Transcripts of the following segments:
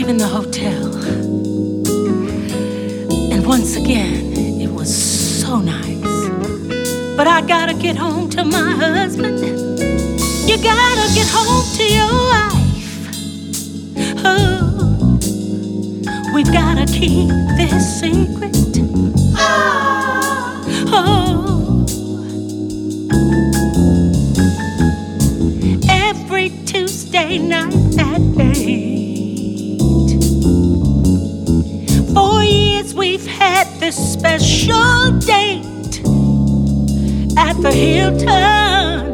leaving the hotel. And once again, it was so nice. But I gotta get home to my husband. You gotta get home to your wife. Oh, we've gotta keep this secret. Oh, every Tuesday night at 8. 4 years we've had this special date at the Hilton.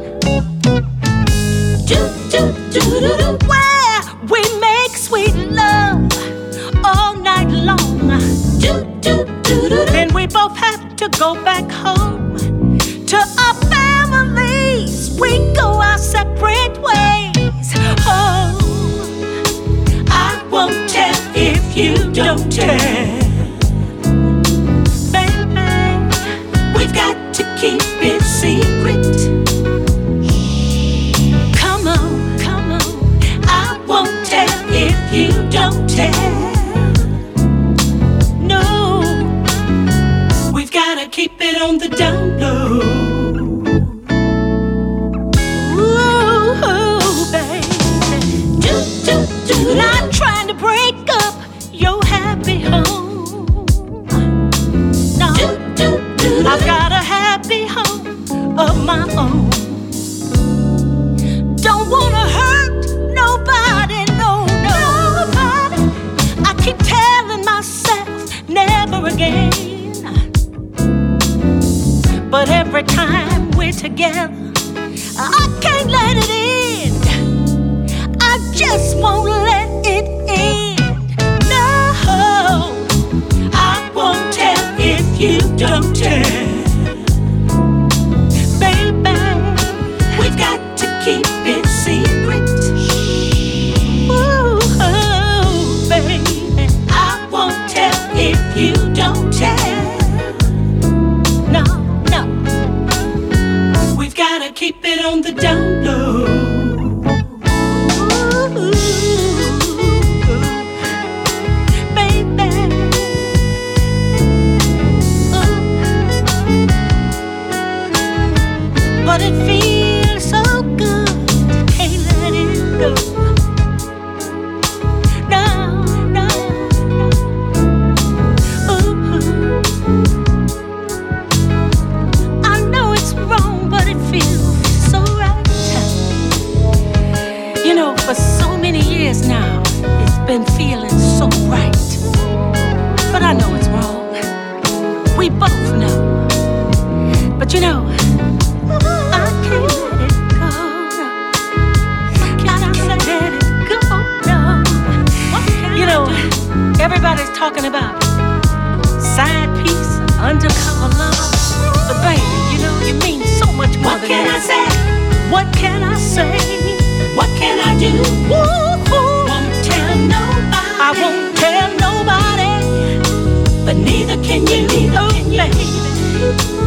Where we make sweet love all night long. Then we both have to go back home to our families. We go our separate ways. Oh, I won't tell if you don't tell. Baby, we've got to keep it secret. Come on, I won't tell if you don't tell. No, we've gotta keep it on the down low. Ooh, baby, not trying to break up your happy home. No, I've got a happy home of my own. Don't wanna hurt nobody, no, nobody. I keep telling myself never again. But every time we're together, I can't let it end. I just won't let it end. No, I won't tell if you don't tell. Baby, we've got to keep it secret. Ooh, baby, I won't tell if you don't tell. No, we've gotta keep it on the down low. Ooh, baby, but it feels so good, can't let it go. No, ooh, I know it's wrong, but it feels so right. You know, for so many years now, it's been feeling so right. But I know it's wrong. We both know. But you know, I can't let it go. I can't let it go, no. You know, everybody's talking about side piece, undercover love. But baby, you know, you mean so much more than that. What can I say? What can I say? What can I do? Won't tell nobody. I won't tell nobody. But neither can you, baby.